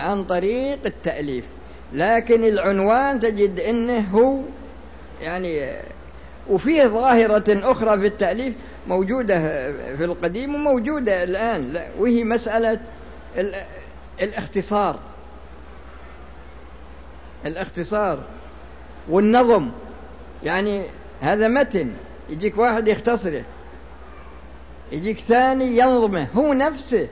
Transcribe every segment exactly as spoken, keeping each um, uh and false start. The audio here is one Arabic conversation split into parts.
عن طريق التأليف، لكن العنوان تجد أنه هو يعني. وفيه ظاهرة أخرى في التأليف موجودة في القديم وموجودة الآن، وهي مسألة الاختصار الاختصار والنظم. يعني هذا متن يجيك واحد يختصره، يجيك ثاني ينظمه هو نفسه.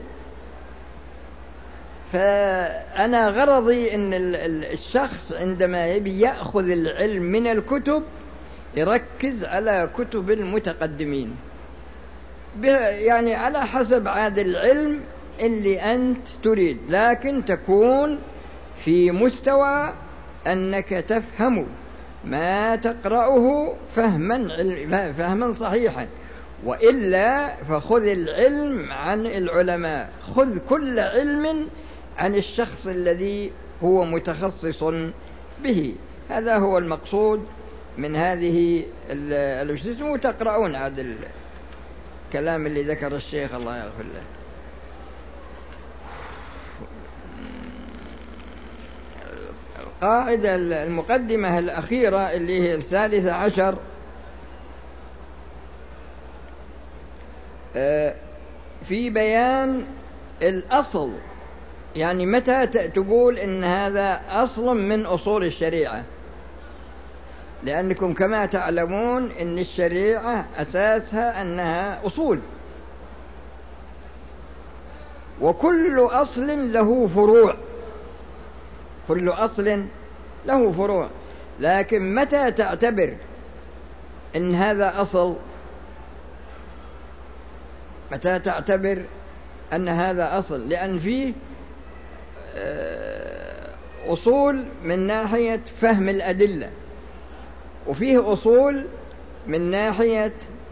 فأنا غرضي أن الشخص عندما يبي يأخذ العلم من الكتب يركز على كتب المتقدمين، يعني على حسب عاد العلم اللي أنت تريد، لكن تكون في مستوى أنك تفهم ما تقرأه فهما فهما صحيحا، وإلا فخذ العلم عن العلماء، خذ كل علم عن الشخص الذي هو متخصص به. هذا هو المقصود من هذه الأجزاء. وتقرؤون هذا الكلام اللي ذكر الشيخ الله يغفر له. القاعدة المقدمة الأخيرة اللي هي الثالثة عشر في بيان الأصل. يعني متى تقول إن هذا أصل من أصول الشريعة؟ لأنكم كما تعلمون إن الشريعة أساسها أنها أصول، وكل أصل له فروع، كل أصل له فروع. لكن متى تعتبر إن هذا أصل؟ متى تعتبر أن هذا أصل؟ لأن فيه أصول من ناحية فهم الأدلة، وفيه أصول من ناحية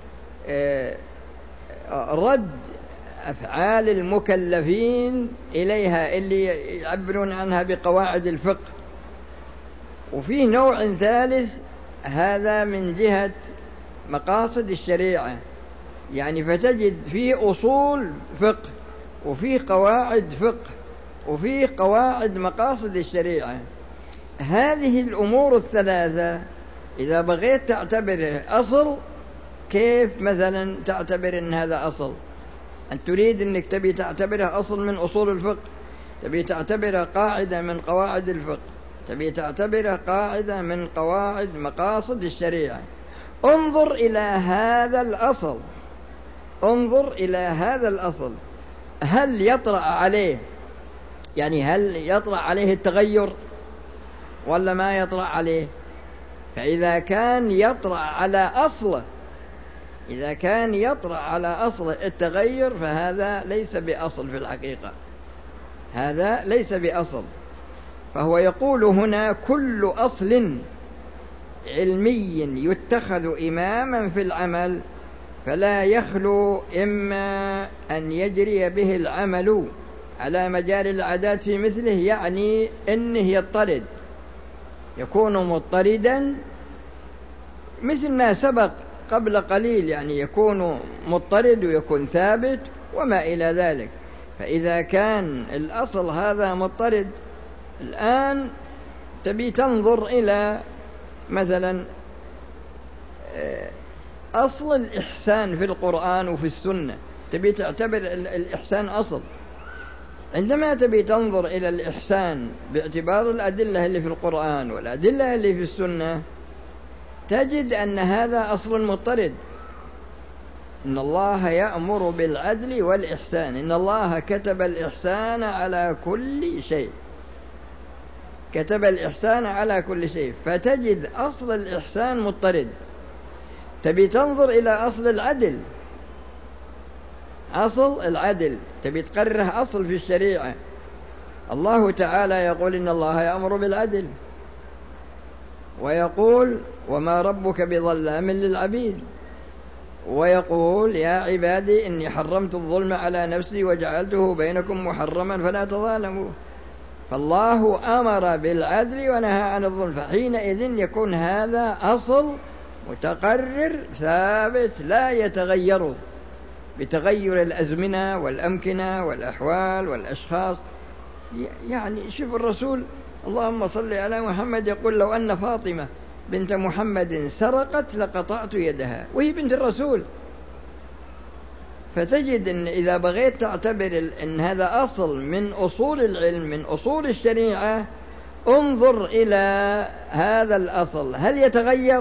رد أفعال المكلفين إليها اللي يعبرون عنها بقواعد الفقه، وفيه نوع ثالث هذا من جهة مقاصد الشريعة. يعني فتجد فيه أصول فقه، وفيه قواعد فقه، وفيه قواعد مقاصد الشريعة. هذه الأمور الثلاثة إذا بغيت تعتبره أصل، كيف مثلا تعتبر أن هذا أصل؟ أن تريد أنك تبي تعتبرها أصل من أصول الفقه، تبي تعتبرها قاعدة من قواعد الفقه، تبي تعتبرها قاعدة من قواعد مقاصد الشريعة. انظر إلى هذا الأصل، انظر إلى هذا الأصل، هل يطرأ عليه، يعني هل يطرأ عليه التغير ولا ما يطرأ عليه؟ فإذا كان يطرأ على أصله، إذا كان يطرأ على أصل التغير فهذا ليس بأصل في الحقيقة، هذا ليس بأصل. فهو يقول هنا كل أصل علمي يتخذ إماما في العمل فلا يخلو إما أن يجري به العمل على مجال العادات في مثله، يعني إنه يضطرد، يكون مضطردا مثل ما سبق قبل قليل، يعني يكون مضطرد ويكون ثابت وما إلى ذلك. فإذا كان الأصل هذا مضطرد، الآن تبي تنظر إلى مثلا أصل الإحسان في القرآن وفي السنة، تبي تعتبر الإحسان أصل. عندما تبي تنظر إلى الإحسان باعتبار الأدلة اللي في القرآن والأدلة اللي في السنة، تجد أن هذا أصل مضطرد. إن الله يأمر بالعدل والإحسان، إن الله كتب الإحسان على كل شيء، كتب الإحسان على كل شيء. فتجد أصل الإحسان مضطرد. تبي تنظر إلى أصل العدل، أصل العدل تبي تقرره أصل في الشريعة. الله تعالى يقول إن الله يأمر بالعدل، ويقول وما ربك بظلام للعبيد، ويقول يا عبادي إني حرمت الظلم على نفسي وجعلته بينكم محرما فلا تظالموا. فالله أمر بالعدل ونهى عن الظلم، فحينئذ يكون هذا أصل متقرر ثابت لا يتغير بتغير الأزمنة والأمكنة والأحوال والأشخاص، يعني شوف الرسول اللهم صل على محمد يقول لو أن فاطمة بنت محمد سرقت لقطعت يدها، وهي بنت الرسول. فتجد أن إذا بغيت تعتبر أن هذا أصل من أصول العلم من أصول الشريعة، انظر إلى هذا الأصل هل يتغير،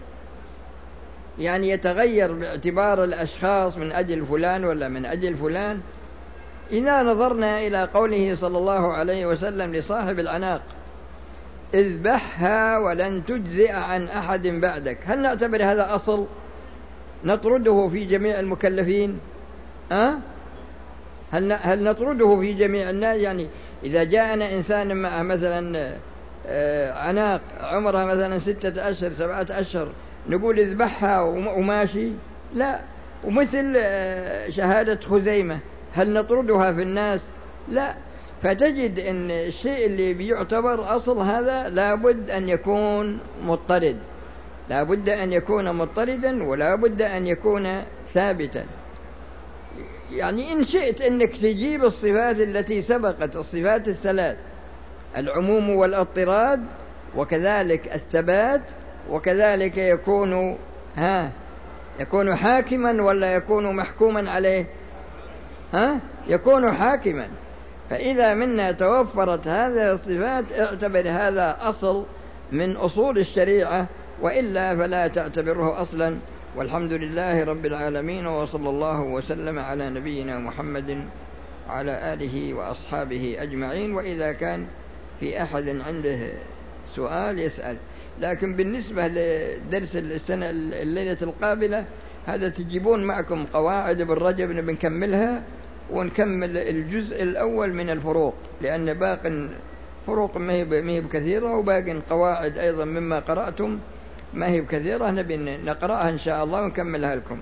يعني يتغير باعتبار الأشخاص من أجل فلان ولا من أجل فلان. إذا نظرنا إلى قوله صلى الله عليه وسلم لصاحب العناق اذبحها ولن تجزئ عن أحد بعدك، هل نعتبر هذا أصل نطرده في جميع المكلفين؟ أه؟ هل هل نطرده في جميع الناس؟ يعني إذا جاءنا إنسان معه مثلا عناق عمرها مثلا ستة أشهر سبعة أشهر نقول اذبحها وماشي؟ لا. ومثل شهادة خزيمة هل نطردها في الناس؟ لا. فتجد أن الشيء اللي بيعتبر أصل هذا لابد أن يكون مضطرد، لابد أن يكون مضطردا ولا بد أن يكون ثابتا. يعني إن شئت أنك تجيب الصفات التي سبقت الصفات الثلاث العموم والاضطراد وكذلك الثبات، وكذلك يكون ها يكون حاكما ولا يكون محكوما عليه؟ ها يكون حاكما. فإذا منا توفرت هذه الصفات اعتبر هذا أصل من أصول الشريعة، وإلا فلا تعتبره أصلا. والحمد لله رب العالمين، وصلى الله وسلم على نبينا محمد وعلى آله وأصحابه أجمعين. وإذا كان في أحد عنده سؤال يسأل. لكن بالنسبة لدرس السنة الليلة القابلة هذا تجيبون معكم قواعد ابن رجب بنكملها ونكمل الجزء الأول من الفروق، لأن باقي فروق ما هي بكثيرة، وباقي قواعد أيضا مما قرأتم ما هي بكثيرة، نبي نقرأها إن شاء الله ونكملها لكم.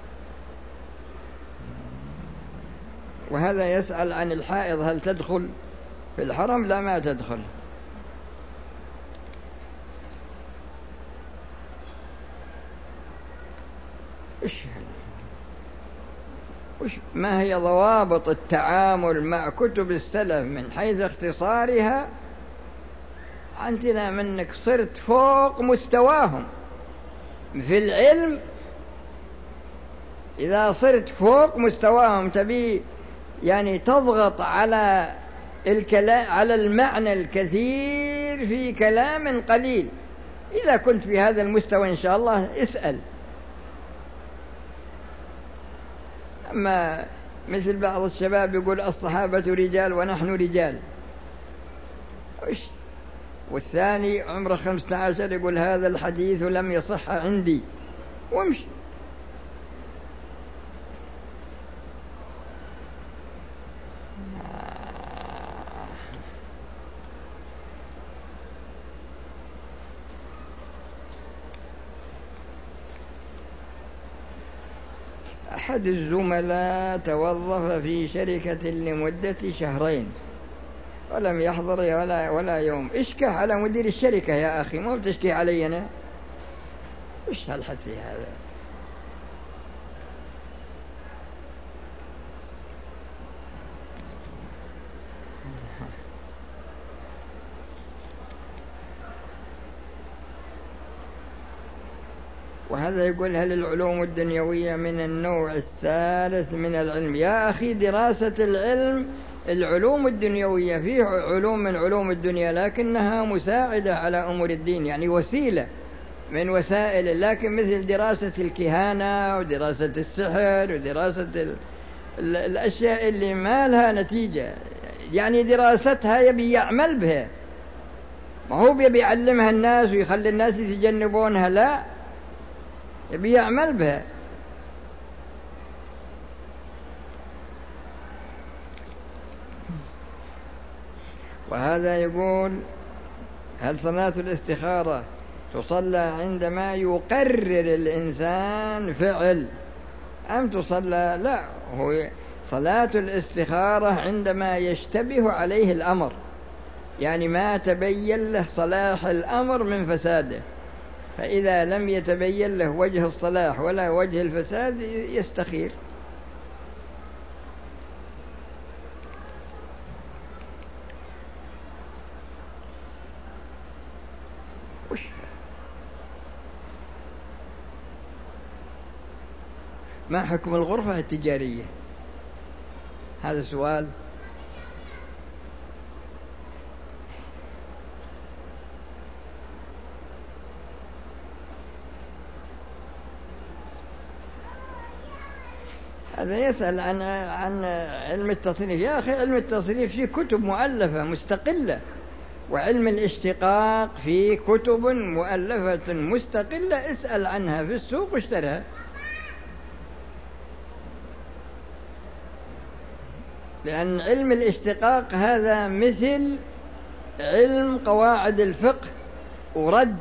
وهذا يسأل عن الحائض هل تدخل في الحرم؟ لا، ما تدخل. إيش وش ما هي ضوابط التعامل مع كتب السلف من حيث اختصارها؟ عندنا منك صرت فوق مستواهم في العلم، إذا صرت فوق مستواهم تبي يعني تضغط على الكلام على المعنى الكثير في كلام قليل. إذا كنت في هذا المستوى إن شاء الله اسأل. أما مثل بعض الشباب يقول الصحابة رجال ونحن رجال، وش والثاني عمره خمسة عشر يقول هذا الحديث لم يصح عندي، وامشي. أحد الزملاء توظف في شركة لمدة شهرين ولم يحضر ولا, ولا يوم. اشكى على مدير الشركة يا أخي، ما بتشكي علي أنا. إيش هالحكي هذا؟ وهذا يقول هل العلوم الدنيوية من النوع الثالث من العلم؟ يا أخي دراسة العلم العلوم الدنيوية فيه علوم من علوم الدنيا لكنها مساعدة على أمور الدين، يعني وسيلة من وسائل، لكن مثل دراسة الكهانة ودراسة السحر ودراسة ال... ال... الأشياء اللي ما لها نتيجة، يعني دراستها يبي يعمل بها، ما هو بيبي يعلمها الناس ويخلي الناس يتجنبونها، لا، يبي يعمل بها. وهذا يقول هل صلاة الاستخارة تصلى عندما يقرر الإنسان فعل أم تصلى؟ لا، هو صلاة الاستخارة عندما يشتبه عليه الأمر، يعني ما تبين له صلاح الأمر من فساده، فإذا لم يتبين له وجه الصلاح ولا وجه الفساد يستخير. وش ما حكم الغرفة التجارية؟ هذا سؤال. هذا يسأل عن عن علم التصريف. يا أخي علم التصريف فيه كتب مؤلفة مستقلة، وعلم الاشتقاق فيه كتب مؤلفة مستقلة، اسأل عنها في السوق واشترها. لأن علم الاشتقاق هذا مثل علم قواعد الفقه ورد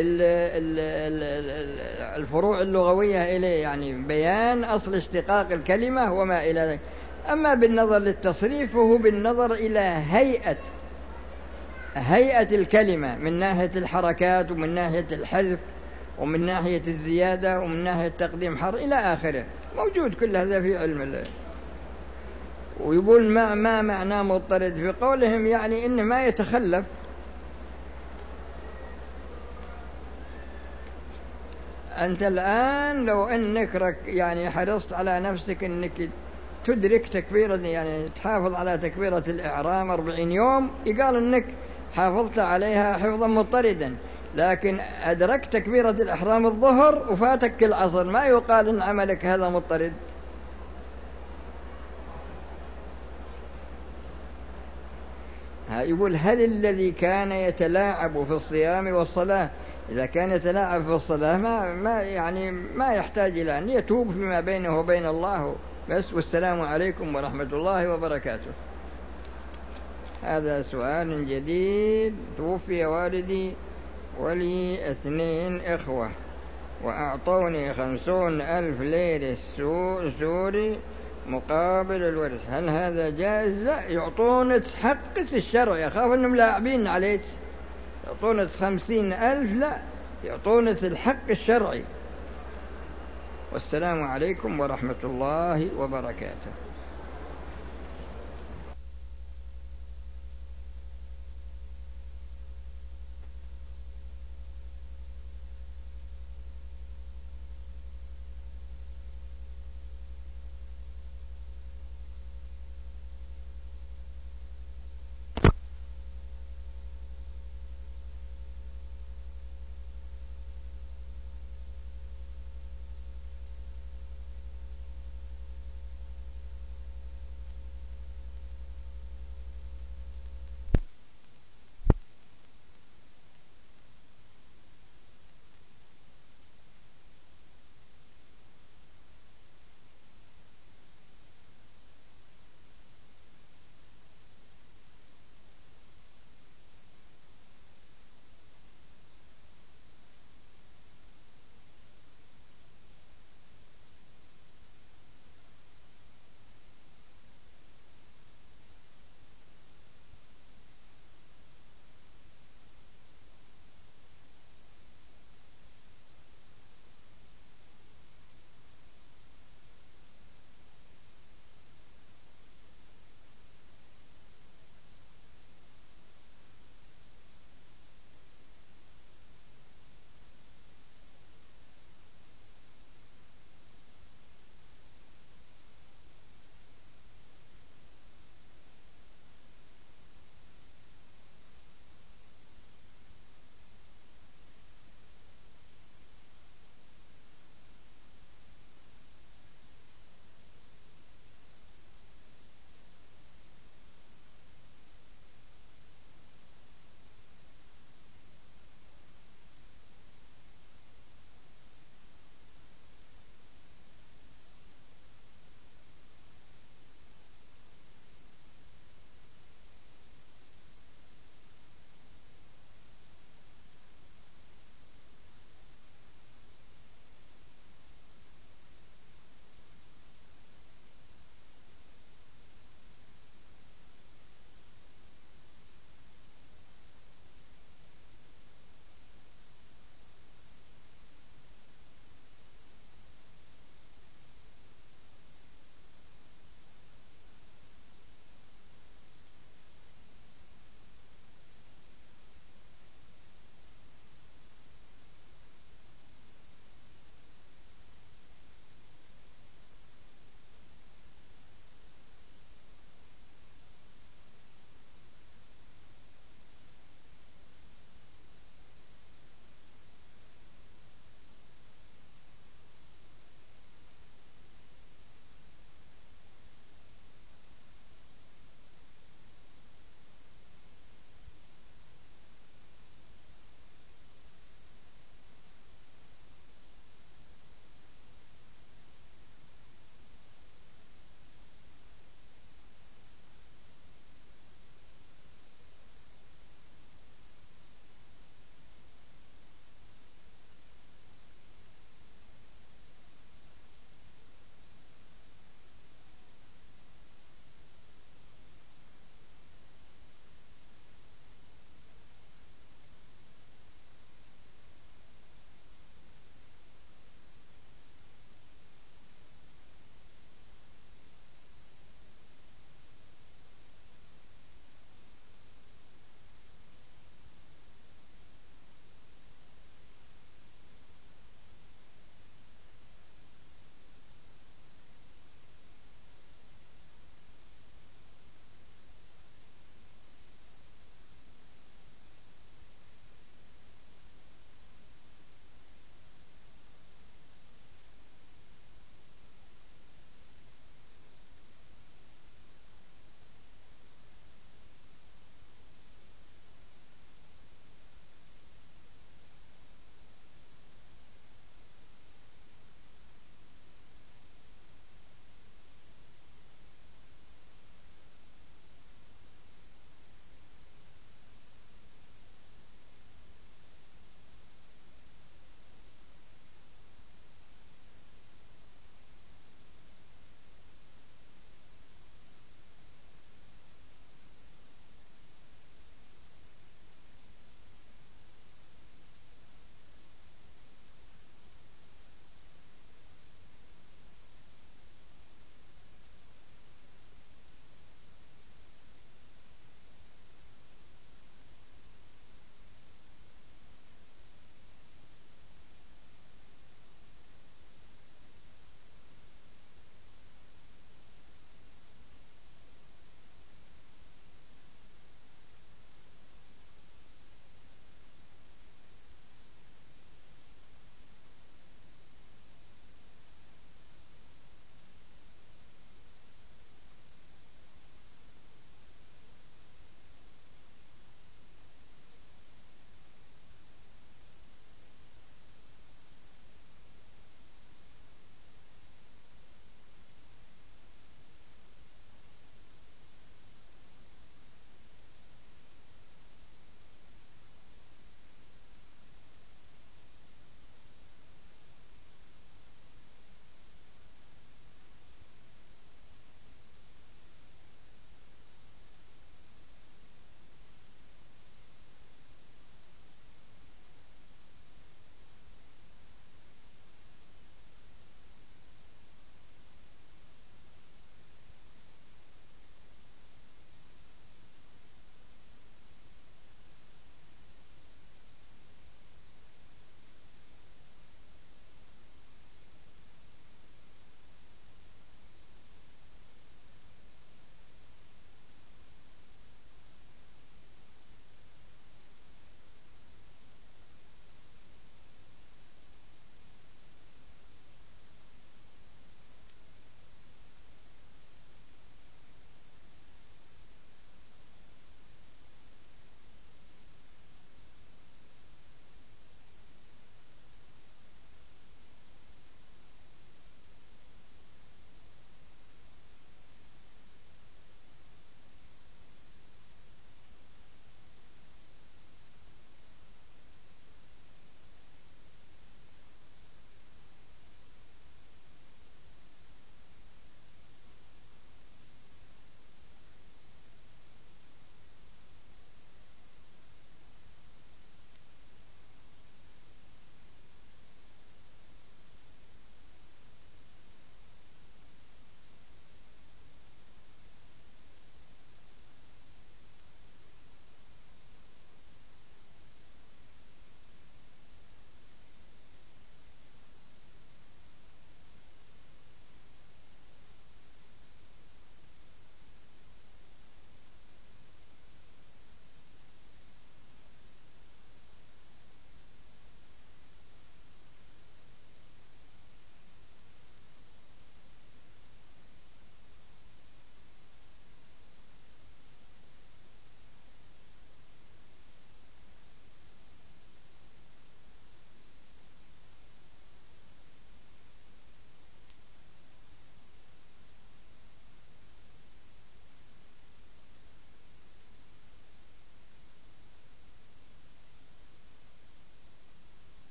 الفروع اللغوية إليه، يعني بيان أصل اشتقاق الكلمة وما إلى ذلك. أما بالنظر للتصريف فهو بالنظر إلى هيئة هيئة الكلمة من ناحية الحركات ومن ناحية الحذف ومن ناحية الزيادة ومن ناحية تقديم حرف إلى آخره، موجود كل هذا في علم الله. ويقول ما ما معنى مضطرد في قولهم، يعني إنه ما يتخلف. أنت الآن لو أنك يعني حرصت على نفسك أنك تدرك تكبيرة، يعني تحافظ على تكبيرة الإحرام أربعين يوم، يقال أنك حافظت عليها حفظا مضطردا. لكن أدركت تكبيرة الإحرام الظهر وفاتك العصر، ما يقال أن عملك هذا مضطرد. يقول هل الذي كان يتلاعب في الصيام والصلاة، إذا كان يتلاعب في الصلاة ما, ما يعني ما يحتاج إلى أن يتوب فيما بينه وبين الله بس. والسلام عليكم ورحمة الله وبركاته. هذا سؤال جديد. توفي والدي ولي اثنين إخوة وأعطوني خمسون ألف ليرة سوري مقابل الورث، هل هذا جائز؟ لا، يعطونك حقك الشرعي، أخاف أنهم لاعبين عليك، يعطونك خمسين ألف، لا، يعطونك الحق الشرعي. والسلام عليكم ورحمة الله وبركاته.